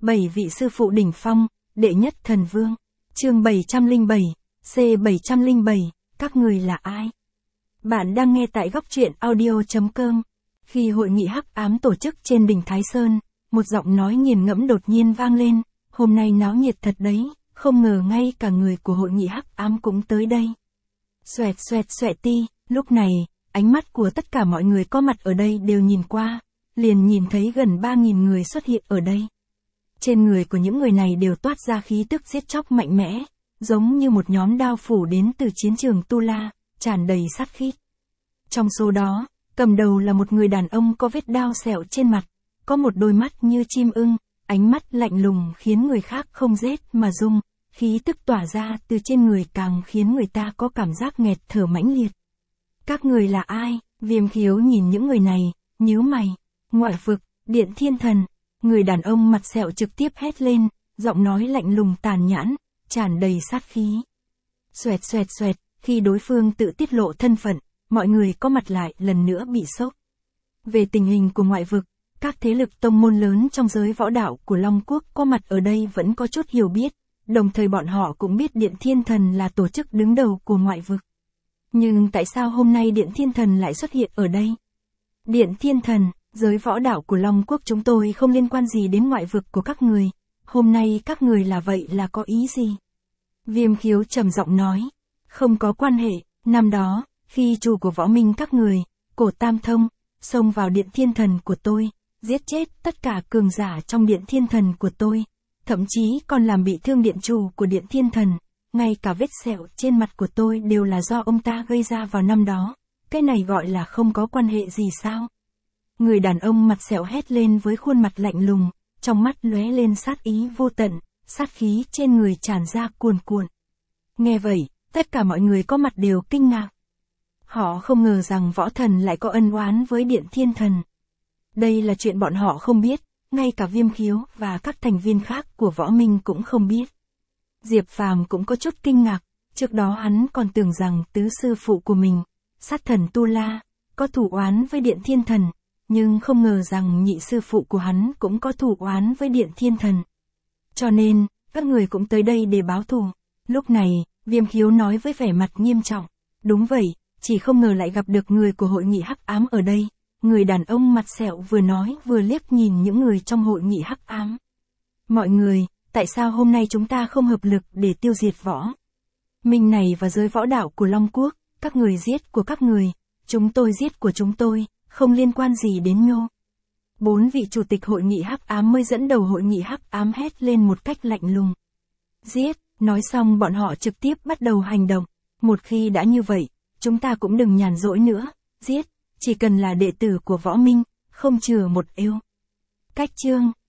7 vị sư phụ đỉnh phong, đệ nhất thần vương. Chương 707, C707, các người là ai? Bạn đang nghe tại góc truyện audio.com. Khi hội nghị hắc ám tổ chức trên đỉnh Thái Sơn, một giọng nói nghiền ngẫm đột nhiên vang lên, hôm nay náo nhiệt thật đấy, không ngờ ngay cả người của hội nghị hắc ám cũng tới đây. Xoẹt xoẹt xoẹt ti, lúc này, ánh mắt của tất cả mọi người có mặt ở đây đều nhìn qua, liền nhìn thấy gần 3.000 người xuất hiện ở đây. Trên người của những người này đều toát ra khí tức giết chóc mạnh mẽ, giống như một nhóm đao phủ đến từ chiến trường Tu La, tràn đầy sát khí. Trong số đó, cầm đầu là một người đàn ông có vết đao sẹo trên mặt, có một đôi mắt như chim ưng, ánh mắt lạnh lùng khiến người khác không rét mà run, khí tức tỏa ra từ trên người càng khiến người ta có cảm giác nghẹt thở mãnh liệt. Các người là ai? Viêm Khiếu nhìn những người này, nhíu mày. Ngoại vực, Điện Thiên Thần. Người đàn ông mặt sẹo trực tiếp hét lên, giọng nói lạnh lùng tàn nhẫn, tràn đầy sát khí. Xoẹt xoẹt xoẹt, khi đối phương tự tiết lộ thân phận, mọi người có mặt lại lần nữa bị sốc. Về tình hình của ngoại vực, các thế lực tông môn lớn trong giới võ đạo của Long Quốc có mặt ở đây vẫn có chút hiểu biết, đồng thời bọn họ cũng biết Điện Thiên Thần là tổ chức đứng đầu của ngoại vực. Nhưng tại sao hôm nay Điện Thiên Thần lại xuất hiện ở đây? Điện Thiên Thần, giới võ đạo của Long Quốc chúng tôi không liên quan gì đến ngoại vực của các người, hôm nay các người là vậy là có ý gì? Viêm Khiếu trầm giọng nói, không có quan hệ, năm đó, khi chủ của võ minh các người, Cổ Tam Thông, xông vào Điện Thiên Thần của tôi, giết chết tất cả cường giả trong Điện Thiên Thần của tôi, thậm chí còn làm bị thương điện chủ của Điện Thiên Thần, ngay cả vết sẹo trên mặt của tôi đều là do ông ta gây ra vào năm đó, cái này gọi là không có quan hệ gì sao? Người đàn ông mặt sẹo hét lên với khuôn mặt lạnh lùng, trong mắt lóe lên sát ý vô tận, sát khí trên người tràn ra cuồn cuộn. Nghe vậy, tất cả mọi người có mặt đều kinh ngạc. Họ không ngờ rằng võ thần lại có ân oán với Điện Thiên Thần. Đây là chuyện bọn họ không biết, ngay cả Viêm Khiếu và các thành viên khác của võ minh cũng không biết. Diệp Phàm cũng có chút kinh ngạc, trước đó hắn còn tưởng rằng tứ sư phụ của mình, sát thần Tu La, có thù oán với Điện Thiên Thần, nhưng không ngờ rằng nhị sư phụ của hắn cũng có thù oán với Điện Thiên Thần. Cho nên, các người cũng tới đây để báo thù. Lúc này, Viêm Khiếu nói với vẻ mặt nghiêm trọng, đúng vậy, chỉ không ngờ lại gặp được người của hội nghị hắc ám ở đây. Người đàn ông mặt sẹo vừa nói vừa liếc nhìn những người trong hội nghị hắc ám. Mọi người, tại sao hôm nay chúng ta không hợp lực để tiêu diệt võ minh này và giới võ đạo của Long Quốc, các người giết của các người, chúng tôi giết của chúng tôi, không liên quan gì đến nhau. 4 vị chủ tịch hội nghị hắc ám mới dẫn đầu hội nghị hắc ám hét lên một cách lạnh lùng. Giết, nói xong bọn họ trực tiếp bắt đầu hành động. Một khi đã như vậy, chúng ta cũng đừng nhàn rỗi nữa, giết, chỉ cần là đệ tử của võ minh, không chừa một êu. Cách chương